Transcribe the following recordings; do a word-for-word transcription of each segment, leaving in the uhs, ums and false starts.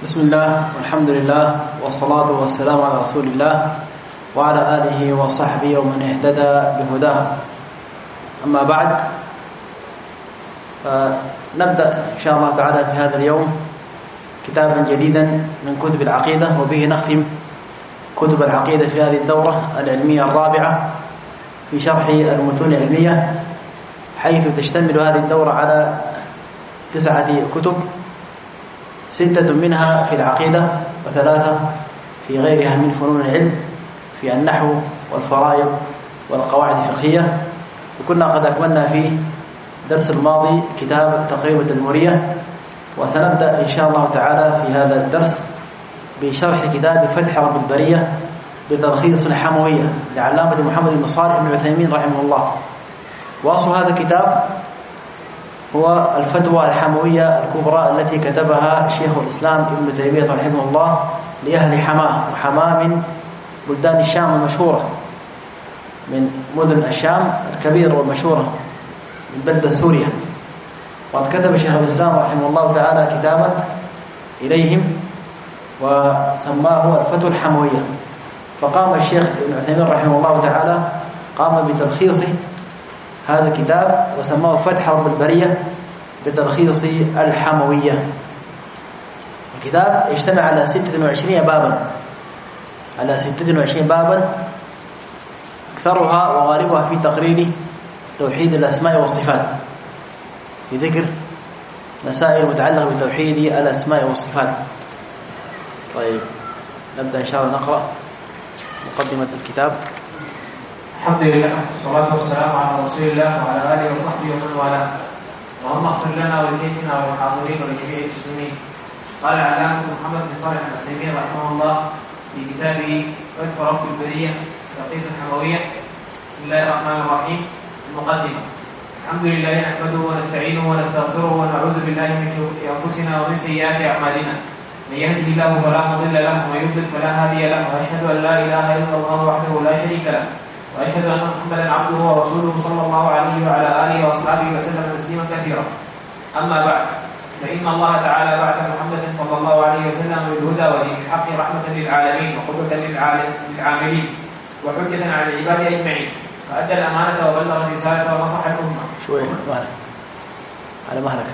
بسم الله والحمد لله والصلاة والسلام على رسول الله وعلى آله وصحبه ومن اهتدى بهداه. أما بعد، فنبدأ إن شاء الله تعالى في هذا اليوم كتابا جديدا من كتب العقيدة، وبه نختم كتب العقيدة في هذه الدورة العلمية الرابعة في شرح المتون العلمية، حيث تشتمل هذه الدورة على تسعة كتب، ستة منها في العقيدة وثلاثة في غيرها من فنون العلم، في النحو والفرائض والقواعد الفقهية. وكنا قد أكملنا في درس الماضي كتاب تقريب التدمرية، وسنبدأ إن شاء الله تعالى في هذا الدرس بشرح كتاب فتح رب البرية بتلخيص الحموية لعلامة محمد بن صالح بن عثيمين رحمه الله. وأصل هذا الكتاب هو الفتوى الحموية الكبرى التي كتبها شيخ الإسلام ابن تيمية رحمه الله لأهل حماه، وحماه من بلدان الشام المشهورة، من مدن الشام الكبيرة والمشهورة من بلدة سوريا. وقد كتب شيخ الإسلام رحمه الله تعالى كتابا إليهم وسماه الفتوى الحموية. فقام الشيخ ابن عثيمين رحمه الله تعالى قام بتلخيص هذا الكتاب وسماه فتح رب البرية بتلخيص الحموية. الكتاب يجتمع على ستة وعشرين بابا على ستة وعشرين بابا أكثرها وغالبها في تقرير توحيد الأسماء والصفات، في ذكر مسائل متعلقة بتوحيد الأسماء والصفات. طيب نبدأ إن شاء الله نقرأ مقدمة الكتاب. الحمد لله والصلاة والسلام على رسول الله وعلى آله وصحبه ومن والاه. اللهم اغفر لنا ولشيخنا وللحاضرين ولجميع المسلمين. قال العلامة محمد بن صالح العثيمين رحمه الله في كتابه فتح رب البرية تلخيص الحموية: بسم الله الرحمن الرحيم. المقدمة: الحمد لله نحمده ونستعينه ونستغفره ونعوذ بالله من شرور أنفسنا ومن سيئات أعمالنا. من يهده الله فلا مضل له ومن يضلل فلا هادي له، وأشهد أن لا إله إلا الله وحده لا شريك له، وأشهد أن محمدا عبده ورسوله صلى الله عليه وعلى آله وأصحابه وسلم تسليما كثيرا. أما بعد، فإن الله تعالى بعث محمدا صلى الله عليه وسلم بالهدى ودين الحق رحمة للعالمين وقدوة للعاملين وحجة على العباد أجمعين، فأدى الأمانة وبلغ الرسالة ونصح الأمة. شوي على مهلك.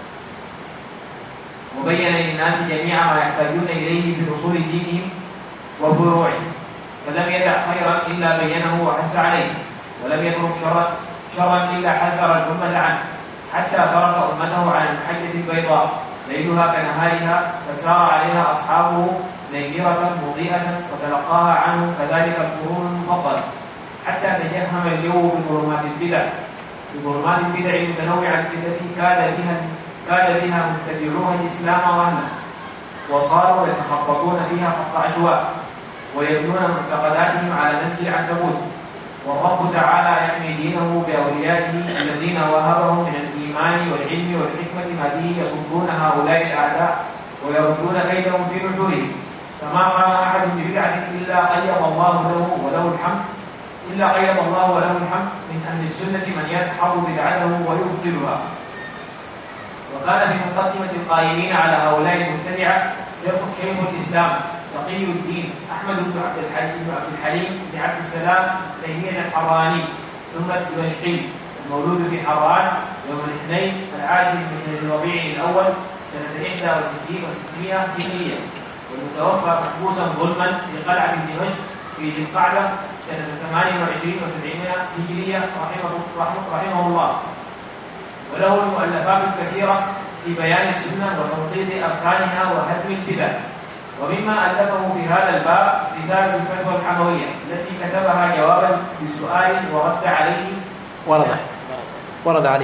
وبين للناس جميعا ما يحتاجون إليه في أصول دينهم وفروعهم، فلم يدع خيرا إلا بينه وحث عليه، ولم يترك شرا شرا إلا حذر الأمة عنه، حتى ترك أمته على المحجة البيضاء ليلها كنهارها، فسار عليها أصحابه نيرة مضيئة وتلقاها عنه كذلك القرون المفضلة، حتى تجهم الجو بظلمات البدع بظلمات البدع المتنوعة التي كاد بها كاد بها متبعوها الإسلام وأهله، وصاروا يتخبطون فيها خط عشواء ويبنون معتقداتهم على نسل العنكبوت. والرب تعالى يحمي دينه بأوليائه الذين وهبهم من الإيمان والعلم والحكمة ما به يصدون هؤلاء الأعداء ويردون كيدهم في نحورهم. فما قام أحد ببدعة إلا قيض الله له وله الحمد إلا قيض الله وله الحمد من أهل السنة من يدحض بدعته ويبطلها. وكان في مقدمة القائمين على هؤلاء المبتدعة شيخ الإسلام تقي الدين أحمد بن عبد الحليم بن عبد الحليم بن عبد السلام تيمية الحراني، ثم الدمشقي، المولود في حران يوم الاثنين العاشر من شهر الربيع الأول سنة إحدى وستين وستمائة هجرية، والمتوفى محبوسا ظلما في قلعة دمشق في ذي القعدة سنة ثمانية وعشرين وسبعمائة هجرية رحمه, رحمه الله. وله المؤلفات الكثيرة في بيان السنة وتوضيح أركانها وهدم البدع. ومما ألفه في هذا الباب رسالة الفتوى الحموية التي كتبها جوابا بسؤال ورد عليه ورد ورد عليه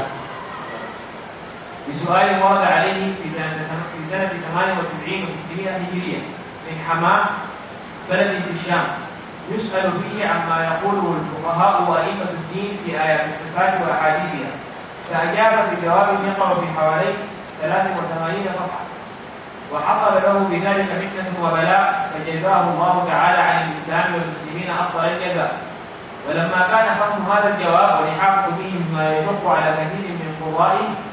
بسؤال ورد عليه في سنة في سنة ثمانية وتسعين وستمائة هجرية من حماه بلد في الشام، يسأل فيه عما يقوله الفقهاء وأئمة الدين في آيات الصفات وأحاديثها، فأجاب بجواب يقرأ في حوالي ثلاث وثمانين صفحة. وحصل له بذلك فتنة وبلاء، فجزاه الله تعالى عن الإسلام والمسلمين أفضل الجزاء. ولما كان فهم هذا الجواب والإحاطة به مما يشق على كثير من قرائه،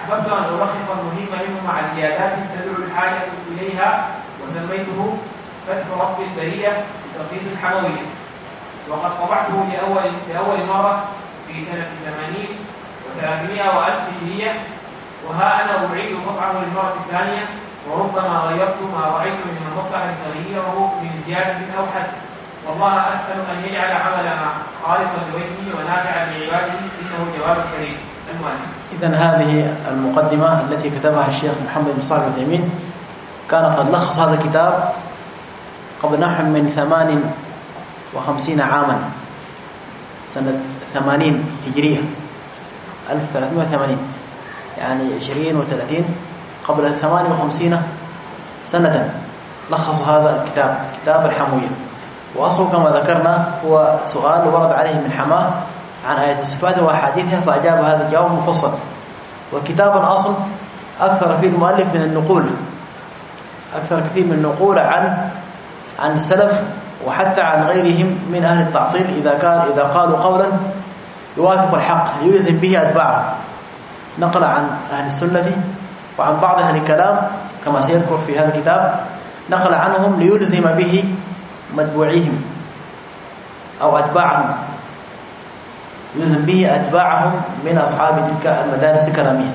أحببت أن ألخص المهم منه مع زيادات تدعو الحاجة إليها، وسميته فتح رب البرية بتلخيص الحموية، وقد طبعته لأول, لأول مرة في سنة ثمانين وثلاثمائة وألف هجرية، وها أنا أعيد طبعه للمرة الثانية، وربما غيرت ما رأيت من المصلحة تغييره من زيادة أو حد. والله أسأل أن يجعل عملنا خالصا لوجهه ونافعا لعباده، إنه جواب كريم. المؤلف. إذن هذه المقدمة التي كتبها الشيخ محمد بن صالح العثيمين كان قد لخص هذا الكتاب قبل نحو من ثمان وخمسين عاما، سنة ثمانين هجرية ألف وثلاثمائة وثمانين، يعني عشرين وثلاثين، قبل ثمان وخمسين سنة لخص هذا الكتاب، كتاب الحموية. وأصله كما ذكرنا هو سؤال ورد عليه من حماه عن آية الصفات وأحاديثها، فأجاب هذا الجواب مفصل. والكتاب الأصل أكثر فيه المؤلف من النقول، أكثر كثير من النقول عن عن السلف وحتى عن غيرهم من أهل التعطيل، إذا كان إذا قالوا قولا يوافق الحق ليلزم به أتباعه، نقل عن أهل السنة وعن بعض أهل الكلام كما سيذكر في هذا الكتاب، نقل عنهم ليلزم به متبوعيهم أو أتباعهم، يلزم به أتباعهم من أصحاب تلك المدارس الكلامية.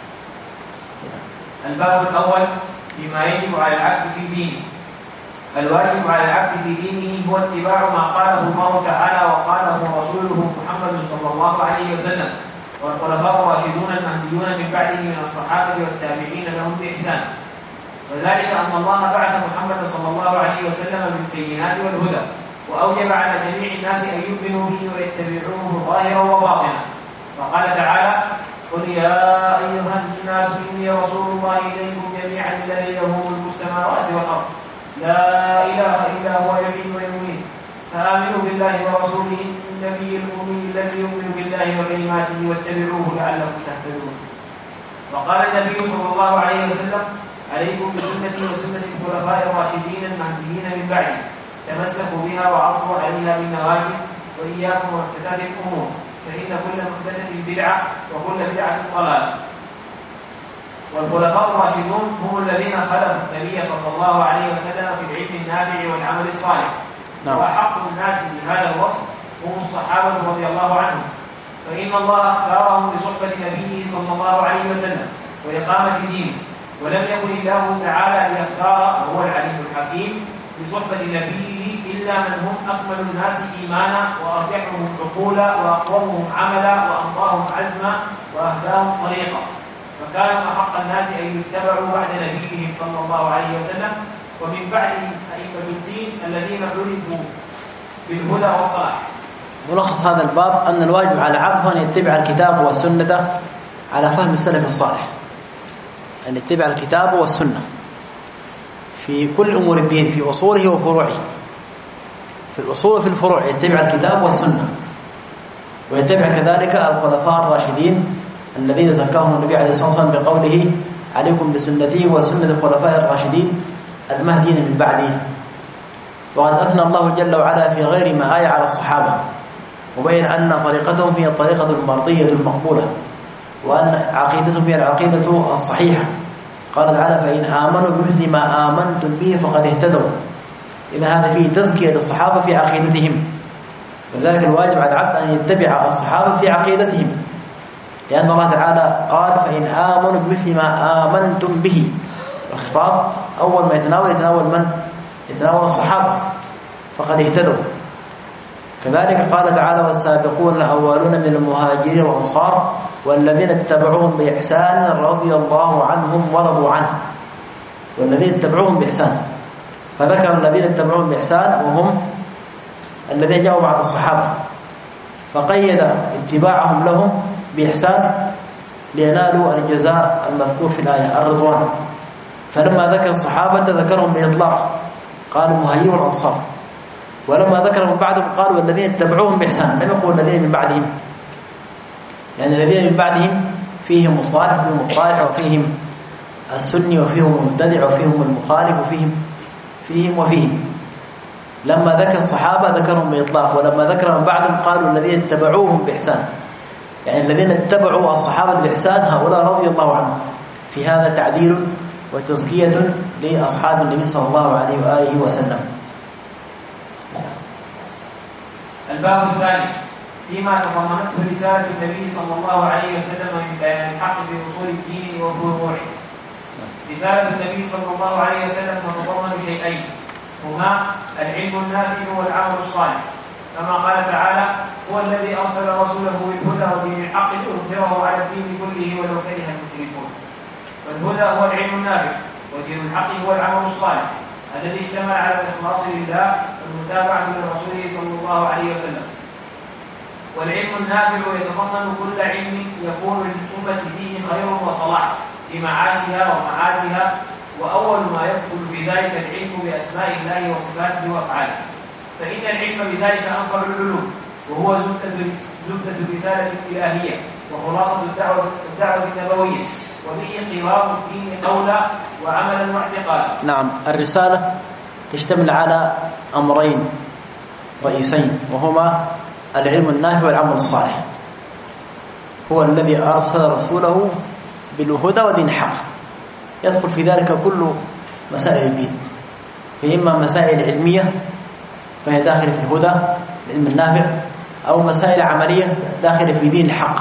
الباب الأول فيما يجب على العبد في دينه. الواجب على العبد في دينه هو اتباع ما قاله الله تعالى وقاله رسوله محمد صلى الله عليه وسلم والخلفاء الراشدون المهديون من بعده من الصحابة والتابعين لهم بإحسان. وذلك أن الله بعث محمد صلى الله عليه وسلم بالبينات والهدى، وأوجب على جميع الناس أن يؤمنوا به ويتبعوه ظاهرا وباطنا. وقال تعالى: قل يا أيها الناس إني رسول الله إليكم جميعا الذي له ملك السماوات والأرض لا إله إلا هو يحيي ويميت، فآمنوا بالله ورسوله النبي الأمي الذي يؤمن بالله وكلماته واتبعوه لعلكم تهتدون. وقال النبي صلى الله عليه وسلم: عليكم بسنتي وسنة الخلفاء الراشدين المهديين من بعدي، تمسكوا بها وعضوا عليها بالنواجذ، وإياكم ومحدثات الأمور، فإن كل محدثة بدعة وكل بدعة ضلالة. والخلفاء الراشدون هم الذين خلفوا النبي صلى الله عليه وسلم في العلم النافع والعمل الصالح. نعم. وأحق الناس بهذا الوصف هم الصحابة رضي الله عنهم، فإن الله اختارهم لصحبة نبيه صلى الله عليه وسلم وإقامة دينه، ولم يكن الله تعالى ليختار وهو العليم الحكيم لصحبة نبيه إلا من هم أكمل الناس إيمانا وأرجحهم عقولا وأقومهم عملا وأمضاهم عزما وأهداهم طريقا، فكانوا أحق الناس أن يتبعوا بعد نبيهم صلى الله عليه وسلم، ومن بعدهم أئمة الدين الذين عرفوا بالهدى والصلاح. ملخص هذا الباب أن الواجب على العبد أن يتبع الكتاب والسنة على فهم السلف الصالح، أن يتبع الكتاب والسنة في كل أمور الدين، في أصوله وفروعه. في الأصول وفي الفروع يتبع الكتاب والسنة، ويتبع كذلك الخلفاء الراشدين الذين زكاهم النبي عليه الصلاة والسلام بقوله: عليكم بسنتي وسنة الخلفاء الراشدين المهديين من بعدي. وقد أثنى الله جل وعلا في غير ما آية على الصحابة، وبين أن طريقتهم هي الطريقة المرضية المقبولة، وأن عقيدتهم هي العقيدة الصحيحة. قال تعالى: فإن آمنوا بمثل ما آمنتم به فقد اهتدوا. إذا هذا فيه تزكية للصحابة في عقيدتهم، وذلك الواجب على العبد أن يتبع الصحابة في عقيدتهم، لأن الله تعالى قال: فإن آمنوا بمثل ما آمنتم به. الخطاب أول ما يتناول يتناول من؟ يتناول الصحابة، فقد اهتدوا. كذلك قال تعالى: والسابقون الأولون من المهاجرين والأنصار والذين اتبعوهم بإحسان رضي الله عنهم ورضوا عنه. والذين اتبعوهم بإحسان، فذكر الذين اتبعوهم بإحسان وهم الذين جاءوا بعد الصحابة، فقيد اتباعهم لهم بإحسان لينالوا الجزاء المذكور في الآية الرضوان. فلما ذكر الصحابة ذكرهم بإطلاق، قال المهاجرين والأنصار، ولما ذكر من بعدهم قال والذين اتبعوهم بإحسان، لم يقول الذين من بعدهم، لأن يعني الذين من بعدهم فيهم الصالح وفيهم الطالح وفيهم السني وفيهم المبتدع وفيهم المخالف وفيهم فيهم وفيهم. لما ذكر الصحابة ذكرهم بإطلاق، ولما ذكر من بعدهم قالوا الذين اتبعوهم بإحسان. يعني الذين اتبعوا الصحابة بإحسان هؤلاء رضي الله عنهم. في هذا تعديل وتزكية لأصحاب النبي صلى الله عليه وآله وسلم. الباب الثاني فيما تضمنته رسالة النبي صلى الله عليه وسلم من بيان الحق في أصول الدين وفروعه. رسالة النبي صلى الله عليه وسلم تتضمن شيئين هما العلم النافع والعمل الصالح، كما قال تعالى: هو الذي أرسل رسوله بالهدى ودين الحق ليظهره على الدين كله ولو كره المشركون. والهدى هو العلم النافع، ودين الحق هو العمل الصالح الذي اشتمل على الإخلاص لله والمتابعة لرسوله صلى الله عليه وسلم. والعلم النافع يتضمن كل علم يكون للأمة فيه خير وصلاح في معاشها ومعادها، وأول ما يدخل في ذلك العلم بأسماء الله وصفاته وأفعاله، فإن العلم بذلك أفضل العلوم، وهو زبدة الرسالة الإلهية وخلاصة الدعوة, الدعوة النبوية، وبه قوام الدين قولا وعملا واعتقادا. نعم، الرسالة تشتمل على أمرين رئيسين، وهما العلم النافع والعمل الصالح. هو الذي أرسل رسوله بالهدى ودين الحق، يدخل في ذلك كل مسائل الدين، فإما مسائل علمية فهي داخلة في الهدى العلم النافع، أو مسائل عملية داخلة في دين الحق.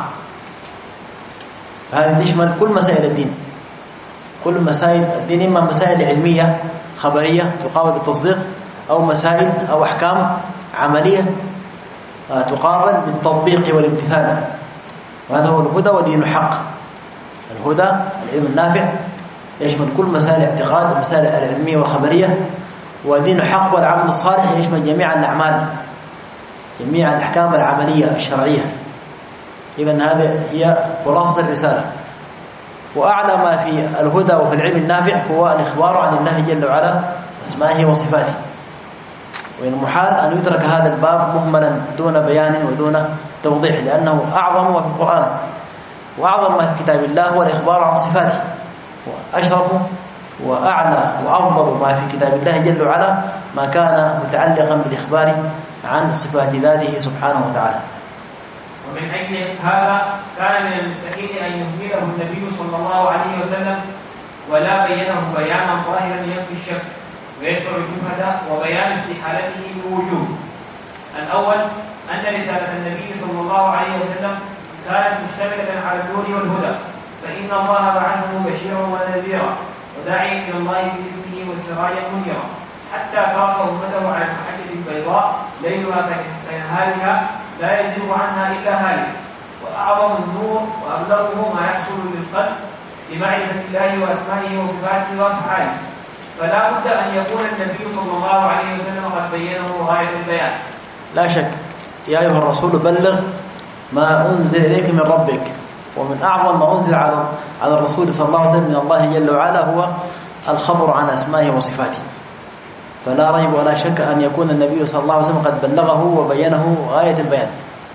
فهذه تشمل كل مسائل الدين، كل مسائل الدين، إما مسائل علمية خبرية تقابل بالتصديق، أو مسائل أو أحكام عملية تقابل بالتطبيق والامتثال. وهذا هو الهدى ودين الحق. الهدى العلم النافع يشمل كل مسائل الاعتقاد والمسائل العلمية والخبرية، ودين الحق والعمل الصالح يشمل جميع الأعمال، جميع الأحكام العملية الشرعية. إذن هذه هي خلاصة الرسالة. وأعلى ما في الهدى وفي العلم النافع هو الإخبار عن الله جل وعلا أسمائه وصفاته. وإن محال أن يترك هذا الباب مهملا دون بيان ودون توضيح، لأنه أعظم ما في القرآن وأعظم ما في كتاب الله هو الإخبار عن صفاته، وأشرف وأعلى وأفضل ما في كتاب الله جل وعلا ما كان متعلقا بالإخبار عن صفات ذاته سبحانه وتعالى. ومن أجل هذا كان من المستحيل أن يهمله النبي صلى الله عليه وسلم ولا بينه بيانا ظاهرا ينفي الشك ويدفع الشبهة وبيان استحالته بوجوه. الأول أن رسالة النبي صلى الله عليه وسلم كانت مشتملة على النور والهدى، فإن الله بعثه بشيرا ونذيرا وداعيا إلى الله بإذنه وسراجا منيرا، حتى ترك أمته على المحجة البيضاء ليلها كنهارها لا يزيغ عنها إلا هالك. وأعظم النور وأبلغه ما يحصل للقلب لمعرفة الله وأسمائه وصفاته وأفعاله، فلا بد أن يكون النبي صلى الله عليه وسلم قد بينه غاية البيان. لا شك. يا أيها الرسول بلغ ما أنزل إليك من ربك. ومن أعظم ما أنزل على على الرسول صلى الله عليه وسلم من الله جل وعلا هو الخبر عن أسمائه وصفاته، فلا ريب ولا شك أن يكون النبي صلى الله عليه وسلم قد بلغه وبينه غاية البيان.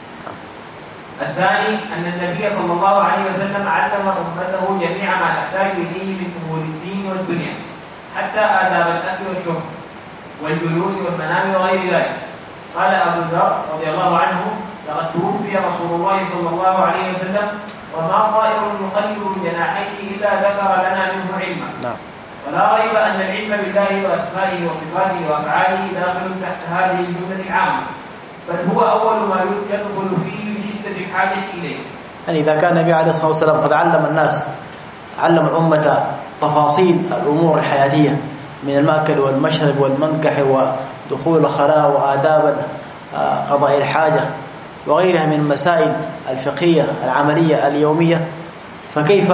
الثاني أن النبي صلى الله عليه وسلم علم أمته جميع ما تحتاج إليه من أمور الدين والدنيا، حتى آداب الأكل والشرب والجلوس والمنام وغير ذلك. قال أبو ذر رضي الله عنه: لقد توفي رسول الله صلى الله عليه وسلم وما طائر يقلب بجناحيه إلا ذكر لنا منه علما. نعم. ولا ريب أن العلم بالله وأسمائه وصفاته وأفعاله داخل تحت هذه الجملة العامة، بل هو أول ما يدخل فيه بشدة الحاجة إليه. يعني إذا كان النبي عليه الصلاة والسلام قد علم الناس، علم الأمة تفاصيل الأمور الحياتية من المأكل والمشرب والمنكح ودخول الخلاء وآداب قضاء الحاجة وغيرها من المسائل الفقهية العملية اليومية، فكيف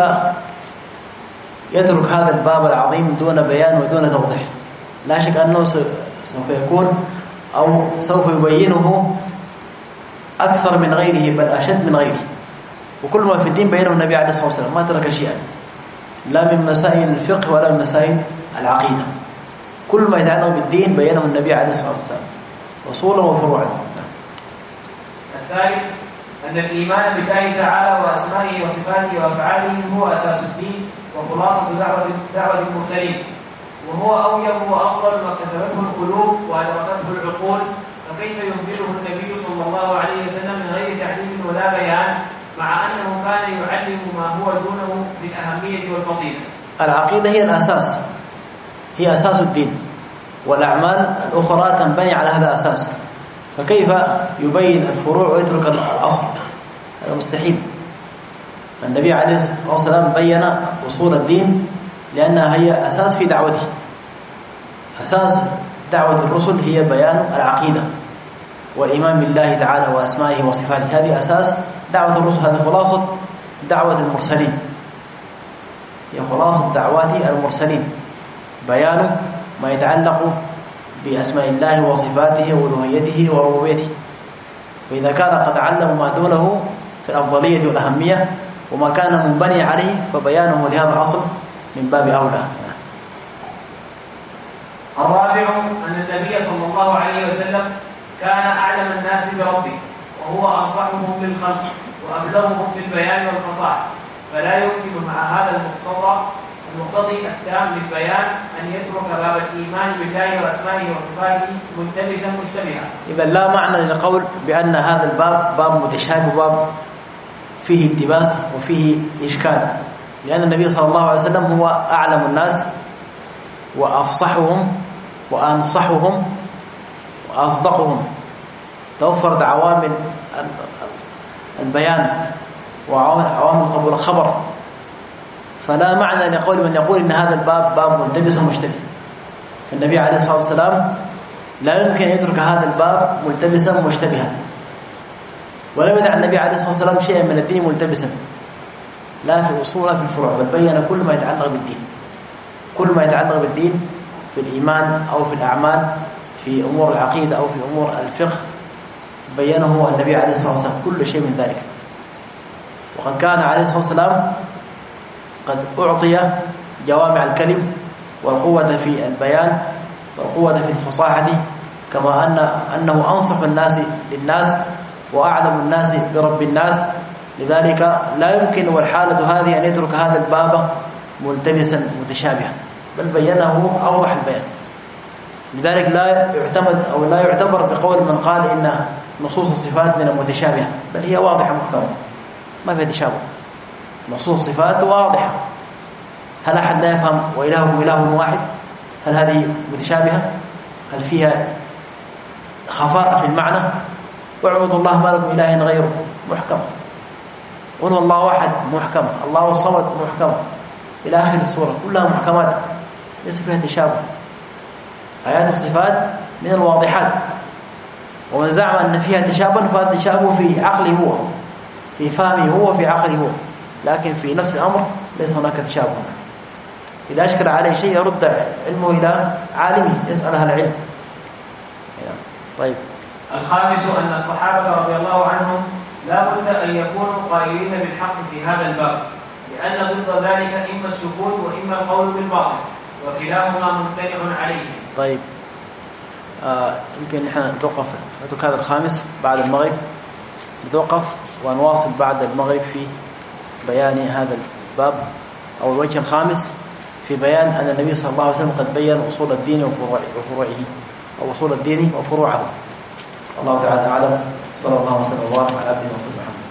يترك هذا الباب العظيم دون بيان ودون توضيح؟ لا شك أنه سوف يكون أو سوف يبينه أكثر من غيره، بل أشد من غيره. وكل ما في الدين بينه النبي عليه الصلاة والسلام، ما ترك شيئا لا من مسائل الفقه ولا من مسائل العقيدة. كل ما يتعلق بالدين بينه النبي عليه الصلاة والسلام أصولا وفروعا. الثالث أن الإيمان بالله تعالى وأسمائه وصفاته وأفعاله هو أساس الدين وخلاصة دعوة دعوة المرسلين، وهو أوجب وأفضل ما اكتسبته القلوب وأدركته العقول، فكيف يخبره النبي صلى الله عليه وسلم من غير تحديد ولا بيان مع أنه كان يعلم ما هو دونه في الأهمية والفضيلة. العقيدة هي الأساس، هي أساس الدين، والأعمال الأخرى تنبني على هذا الأساس، فكيف يبين الفروع ويترك الأصل؟ هذا مستحيل. النبي عليه الصلاة والسلام بين أصول الدين لأنها هي أساس في دعوته. أساس دعوة الرسل هي بيان العقيدة والإيمان بالله تعالى وأسمائه وصفاته، هذه أساس دعوة الرسل، هذه خلاصة دعوة المرسلين، هي خلاصة دعوات المرسلين، بيان ما يتعلق بأسماء الله وصفاته وألوهيته وربوبيته. فإذا كان قد علم ما دونه في الأفضلية والأهمية وما كان منبني عليه فبيانه لهذا الأصل من باب أولى. الرابع أن النبي صلى الله عليه وسلم كان أعلم الناس بربه، وهو أنصحهم بالخلق وأبلغهم في البيان والفصاحة، فلا يمكن مع هذا المقتضى المقتضي التام للبيان أن يترك باب الإيمان بالله وأسمائه وصفاته ملتبسا مشتبها. إذا لا معنى للقول بأن هذا الباب باب متشابه، باب فيه التباس وفيه إشكال، لأن النبي صلى الله عليه وسلم هو أعلم الناس وأفصحهم وأنصحهم وأصدقهم، توفرت عوامل البيان وعوامل قبول الخبر، فلا معنى لقول من يقول إن هذا الباب باب ملتبس ومشتبه. النبي عليه الصلاة والسلام لا يمكن أن يترك هذا الباب ملتبسا ومشتبها، ولم يدع النبي عليه الصلاة والسلام شيئا من الدين ملتبسا، لا في الأصول ولا في الفروع، بل بين كل ما يتعلق بالدين، كل ما يتعلق بالدين في الإيمان أو في الأعمال، في أمور العقيدة أو في أمور الفقه، بينه النبي عليه الصلاة والسلام كل شيء من ذلك. وقد كان عليه الصلاة والسلام قد أعطي جوامع الكلم والقوة في البيان والقوة في الفصاحة، كما أن أنه أنصف الناس للناس وأعلم الناس برب الناس، لذلك لا يمكن والحالة هذه أن يترك هذا الباب ملتبسا متشابها، بل بينه أوضح البيان. لذلك لا يعتمد أو لا يعتبر بقول من قال إن نصوص الصفات من المتشابهة، بل هي واضحة محكمة ما فيها تشابه، نصوص الصفات واضحة. هل أحد لا يفهم وإلهكم إله واحد؟ هل هذه متشابهة؟ هل فيها خفاء في المعنى؟ واعبدوا الله ما لكم إله غيره، محكمة. قل هو الله واحد، محكمة. الله الصمد، محكمة، إلى آخر السورة كلها محكمات ليس فيها تشابه. آيات الصفات من الواضحات، ومن زعم أن فيها تشابه فالتشابه في عقله هو، في فهمه هو، في عقله هو، لكن في نفس الأمر ليس هناك تشابه. إذا أشكل عليه شيء يرد علمه إلى عالمه، يسأل أهل العلم. طيب. الخامس أن الصحابة رضي الله عنهم لا بد أن يكونوا قائلين بالحق في هذا الباب، لأن ضد ذلك إما السكوت وإما القول بالباطل، وكلاهما ممتنع عليه. طيب، آه يمكن نحن نتوقف نترك هذا الخامس بعد المغرب، نتوقف ونواصل بعد المغرب في بيان هذا الباب أو الوجه الخامس في بيان أن النبي صلى الله عليه وسلم قد بيّن أصول الدين وفروعه أو أصول الدين وفروعه. الله تعالى أعلم. صلى الله وسلم وبارك على عبده ورسوله محمد.